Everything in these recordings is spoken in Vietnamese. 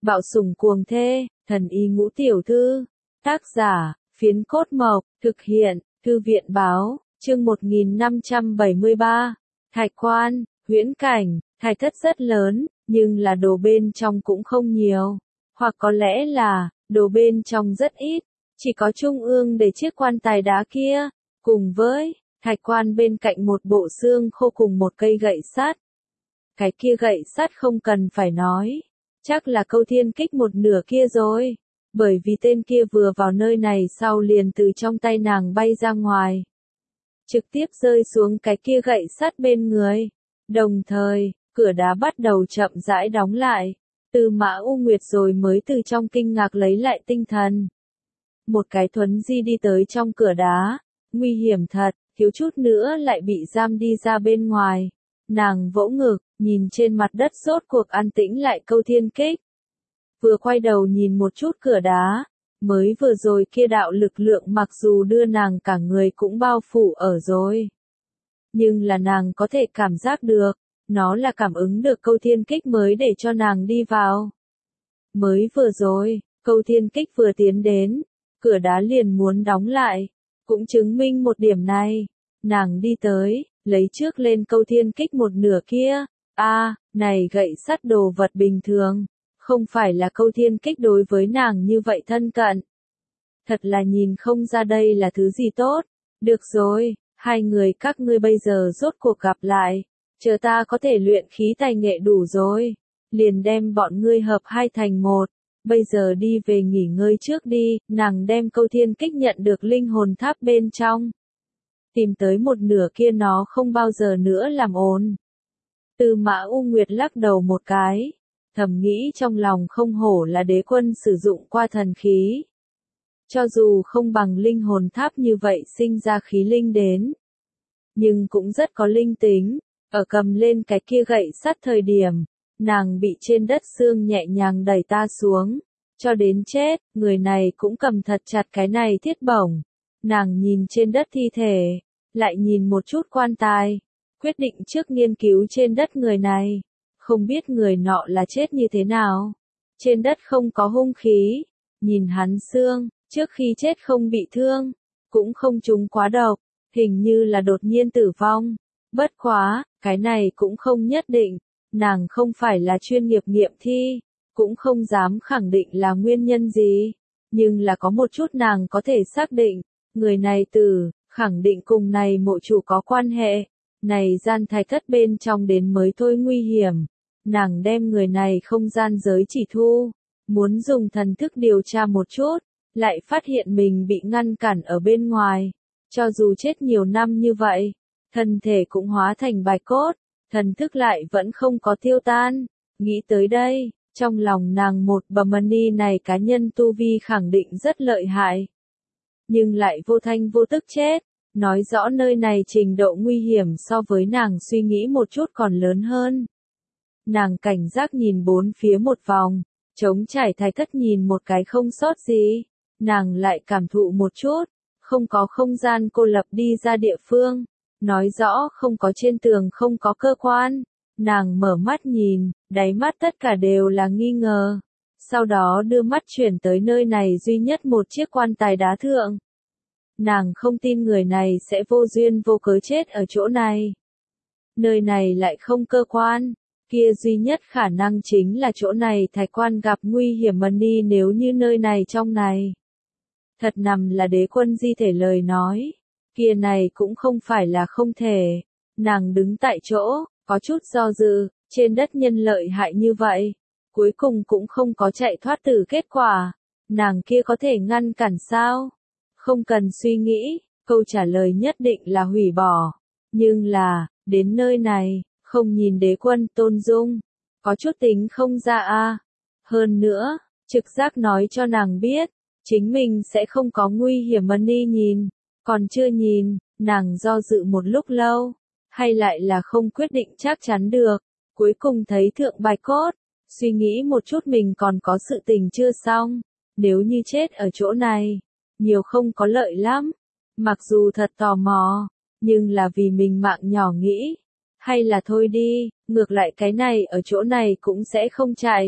Bạo sủng cuồng thê, thần y ngũ tiểu thư. Tác giả, Phiến Cốt Mộc, thực hiện, Thư viện báo, chương 1573. Thạch quan, huyễn cảnh, thạch thất rất lớn, nhưng là đồ bên trong cũng không nhiều. Hoặc có lẽ là, đồ bên trong rất ít, chỉ có trung ương để chiếc quan tài đá kia, cùng với, thạch quan bên cạnh một bộ xương khô cùng một cây gậy sắt. Cái kia gậy sắt không cần phải nói, chắc là Câu Thiên Kích một nửa kia rồi, bởi vì tên kia vừa vào nơi này sau liền từ trong tay nàng bay ra ngoài, trực tiếp rơi xuống cái kia gậy sắt bên người. Đồng thời, cửa đá bắt đầu chậm rãi đóng lại. Tư Mã U Nguyệt rồi mới từ trong kinh ngạc lấy lại tinh thần. Một cái thuấn di đi tới trong cửa đá, nguy hiểm thật, thiếu chút nữa lại bị giam đi ra bên ngoài. Nàng vỗ ngực, nhìn trên mặt đất rốt cuộc an tĩnh lại Câu Thiên Kích. Vừa quay đầu nhìn một chút cửa đá, mới vừa rồi kia đạo lực lượng mặc dù đưa nàng cả người cũng bao phủ ở rồi. Nhưng là nàng có thể cảm giác được, nó là cảm ứng được Câu Thiên Kích mới để cho nàng đi vào. Mới vừa rồi, Câu Thiên Kích vừa tiến đến, cửa đá liền muốn đóng lại, cũng chứng minh một điểm này. Nàng đi tới, lấy trước lên Câu Thiên Kích một nửa kia, này gậy sắt đồ vật bình thường, không phải là Câu Thiên Kích đối với nàng như vậy thân cận. Thật là nhìn không ra đây là thứ gì tốt. Được rồi, hai người các ngươi bây giờ rốt cuộc gặp lại, chờ ta có thể luyện khí tài nghệ đủ rồi, liền đem bọn ngươi hợp hai thành một. Bây giờ đi về nghỉ ngơi trước đi. Nàng đem Câu Thiên Kích nhận được linh hồn tháp bên trong, tìm tới một nửa kia nó không bao giờ nữa làm ồn. Tư Mã U Nguyệt lắc đầu một cái, thầm nghĩ trong lòng không hổ là đế quân sử dụng qua thần khí. Cho dù không bằng linh hồn tháp như vậy sinh ra khí linh đến, nhưng cũng rất có linh tính. Ở cầm lên cái kia gậy sắt thời điểm, nàng bị trên đất xương nhẹ nhàng đẩy ta xuống, cho đến chết, người này cũng cầm thật chặt cái này thiết bổng. Nàng nhìn trên đất thi thể, lại nhìn một chút quan tài, quyết định trước nghiên cứu trên đất người này, không biết người nọ là chết như thế nào. Trên đất không có hung khí, nhìn hắn xương, trước khi chết không bị thương, cũng không trúng quá độc, hình như là đột nhiên tử vong. Bất quá, cái này cũng không nhất định, nàng không phải là chuyên nghiệp nghiệm thi, cũng không dám khẳng định là nguyên nhân gì, nhưng là có một chút nàng có thể xác định, người này tử, khẳng định cùng này mộ chủ có quan hệ. Này gian thạch thất bên trong đến mới thôi nguy hiểm, nàng đem người này không gian giới chỉ thu, muốn dùng thần thức điều tra một chút, lại phát hiện mình bị ngăn cản ở bên ngoài. Cho dù chết nhiều năm như vậy, thân thể cũng hóa thành bạch cốt, thần thức lại vẫn không có tiêu tan. Nghĩ tới đây, trong lòng nàng một Bamani này cá nhân tu vi khẳng định rất lợi hại, nhưng lại vô thanh vô tức chết, nói rõ nơi này trình độ nguy hiểm so với nàng suy nghĩ một chút còn lớn hơn. Nàng cảnh giác nhìn bốn phía một vòng, trống trải thạch thất nhìn một cái không sót gì, nàng lại cảm thụ một chút, không có không gian cô lập đi ra địa phương, nói rõ không có trên tường không có cơ quan. Nàng mở mắt nhìn, đáy mắt tất cả đều là nghi ngờ, sau đó đưa mắt chuyển tới nơi này duy nhất một chiếc quan tài đá thượng. Nàng không tin người này sẽ vô duyên vô cớ chết ở chỗ này. Nơi này lại không cơ quan, kia duy nhất khả năng chính là chỗ này thạch quan gặp nguy hiểm Mani. Nếu như nơi này trong này thật nằm là đế quân di thể lời nói, kia này cũng không phải là không thể. Nàng đứng tại chỗ, có chút do dự, trên đất nhân lợi hại như vậy, cuối cùng cũng không có chạy thoát từ kết quả, nàng kia có thể ngăn cản sao? Không cần suy nghĩ, câu trả lời nhất định là hủy bỏ. Nhưng là, đến nơi này, không nhìn đế quân Tôn Dung, có chút tính không ra a. Hơn nữa, trực giác nói cho nàng biết, chính mình sẽ không có nguy hiểm. Mani nhìn, còn chưa nhìn, nàng do dự một lúc lâu, hay lại là không quyết định chắc chắn được, cuối cùng thấy thượng bạch cốt, suy nghĩ một chút mình còn có sự tình chưa xong, nếu như chết ở chỗ này, nhiều không có lợi lắm. Mặc dù thật tò mò, nhưng là vì mình mạng nhỏ nghĩ, hay là thôi đi, ngược lại cái này ở chỗ này cũng sẽ không chạy,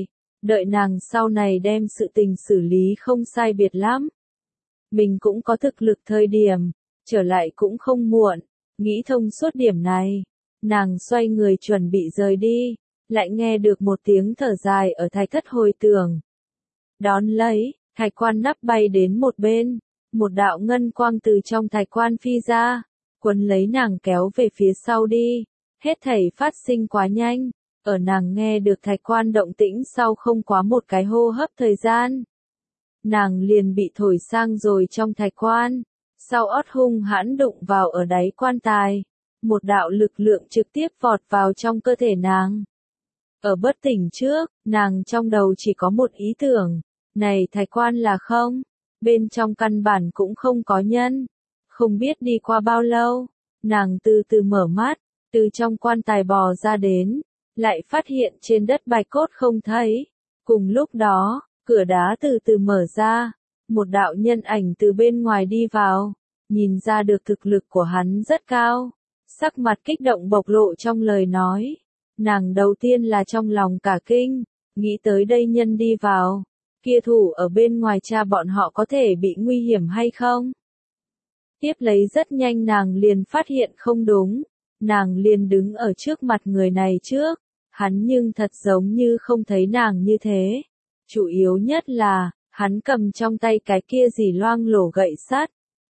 đợi nàng sau này đem sự tình xử lý không sai biệt lắm. Mình cũng có thực lực thời điểm, trở lại cũng không muộn, nghĩ thông suốt điểm này. Nàng xoay người chuẩn bị rời đi, lại nghe được một tiếng thở dài ở thạch thất hồi tưởng. Đón lấy, thạch quan nắp bay đến một bên, một đạo ngân quang từ trong thạch quan phi ra, quấn lấy nàng kéo về phía sau đi, hết thảy phát sinh quá nhanh, ở nàng nghe được thạch quan động tĩnh sau không quá một cái hô hấp thời gian. Nàng liền bị thổi sang rồi trong thạch quan, sau ót hung hãn đụng vào ở đáy quan tài, một đạo lực lượng trực tiếp vọt vào trong cơ thể nàng. Ở bất tỉnh trước, nàng trong đầu chỉ có một ý tưởng, này thạch quan là không, bên trong căn bản cũng không có nhân. Không biết đi qua bao lâu, nàng từ từ mở mắt, từ trong quan tài bò ra đến, lại phát hiện trên đất bạch cốt không thấy. Cùng lúc đó, cửa đá từ từ mở ra, một đạo nhân ảnh từ bên ngoài đi vào, nhìn ra được thực lực của hắn rất cao, sắc mặt kích động bộc lộ trong lời nói. Nàng đầu tiên là trong lòng cả kinh, nghĩ tới đây nhân đi vào, kia thủ ở bên ngoài cha bọn họ có thể bị nguy hiểm hay không? Tiếp lấy rất nhanh nàng liền phát hiện không đúng, nàng liền đứng ở trước mặt người này trước, hắn nhưng thật giống như không thấy nàng như thế. Chủ yếu nhất là, hắn cầm trong tay cái kia gì loang lổ gậy sắt,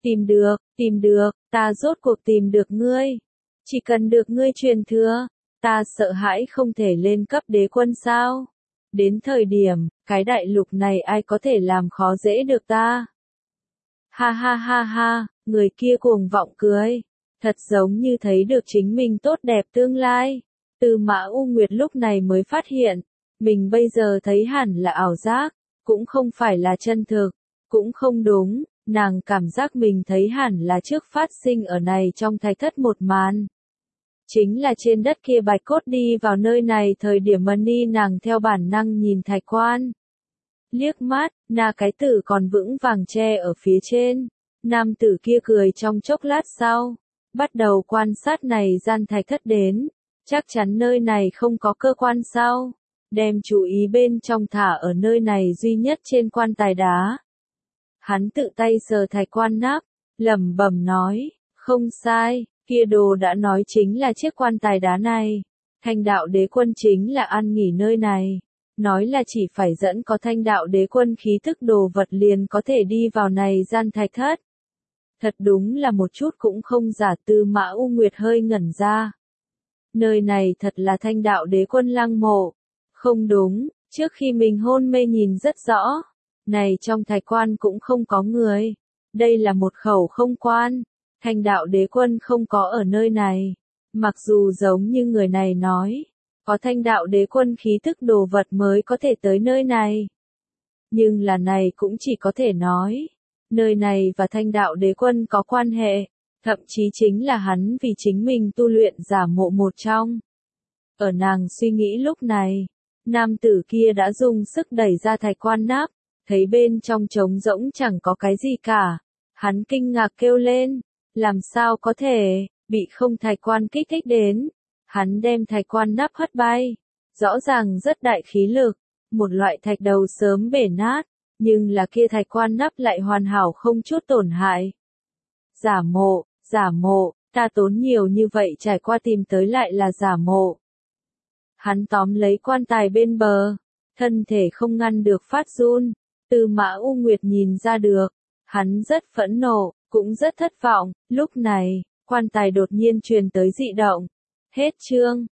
tìm được, ta rốt cuộc tìm được ngươi. Chỉ cần được ngươi truyền thừa, ta sợ hãi không thể lên cấp đế quân sao. Đến thời điểm, cái đại lục này ai có thể làm khó dễ được ta. Ha ha ha ha, người kia cuồng vọng cười, thật giống như thấy được chính mình tốt đẹp tương lai. Tư Mã U Nguyệt lúc này mới phát hiện, mình bây giờ thấy hẳn là ảo giác, cũng không phải là chân thực, cũng không đúng, nàng cảm giác mình thấy hẳn là trước phát sinh ở này trong thạch thất một màn. Chính là trên đất kia bạch cốt đi vào nơi này thời điểm Mani nàng theo bản năng nhìn thạch quan. Liếc mắt, na cái tử còn vững vàng che ở phía trên. Nam tử kia cười trong chốc lát sau, bắt đầu quan sát này gian thạch thất đến. Chắc chắn nơi này không có cơ quan sau. Đem chú ý bên trong thả ở nơi này duy nhất trên quan tài đá. Hắn tự tay sờ thạch quan nắp, lẩm bẩm nói, không sai, kia đồ đã nói chính là chiếc quan tài đá này. Thanh đạo đế quân chính là ăn nghỉ nơi này. Nói là chỉ phải dẫn có thanh đạo đế quân khí thức đồ vật liền có thể đi vào này gian thạch thất. Thật đúng là một chút cũng không giả. Tư Mã U Nguyệt hơi ngẩn ra. Nơi này thật là thanh đạo đế quân lăng mộ. Không đúng, trước khi mình hôn mê nhìn rất rõ. Này trong thạch quan cũng không có người. Đây là một khẩu không quan. Thanh đạo đế quân không có ở nơi này. Mặc dù giống như người này nói, có thanh đạo đế quân khí thức đồ vật mới có thể tới nơi này. Nhưng là này cũng chỉ có thể nói, nơi này và thanh đạo đế quân có quan hệ, thậm chí chính là hắn vì chính mình tu luyện giả mộ một trong. Ở nàng suy nghĩ lúc này, nam tử kia đã dùng sức đẩy ra thạch quan nắp, thấy bên trong trống rỗng chẳng có cái gì cả. Hắn kinh ngạc kêu lên, làm sao có thể, bị không thạch quan kích thích đến. Hắn đem thạch quan nắp hất bay, rõ ràng rất đại khí lực, một loại thạch đầu sớm bể nát, nhưng là kia thạch quan nắp lại hoàn hảo không chút tổn hại. Giả mộ, ta tốn nhiều như vậy trải qua tìm tới lại là giả mộ. Hắn tóm lấy quan tài bên bờ, thân thể không ngăn được phát run. Tư Mã U Nguyệt nhìn ra được, hắn rất phẫn nộ, cũng rất thất vọng. Lúc này, quan tài đột nhiên truyền tới dị động. Hết chương.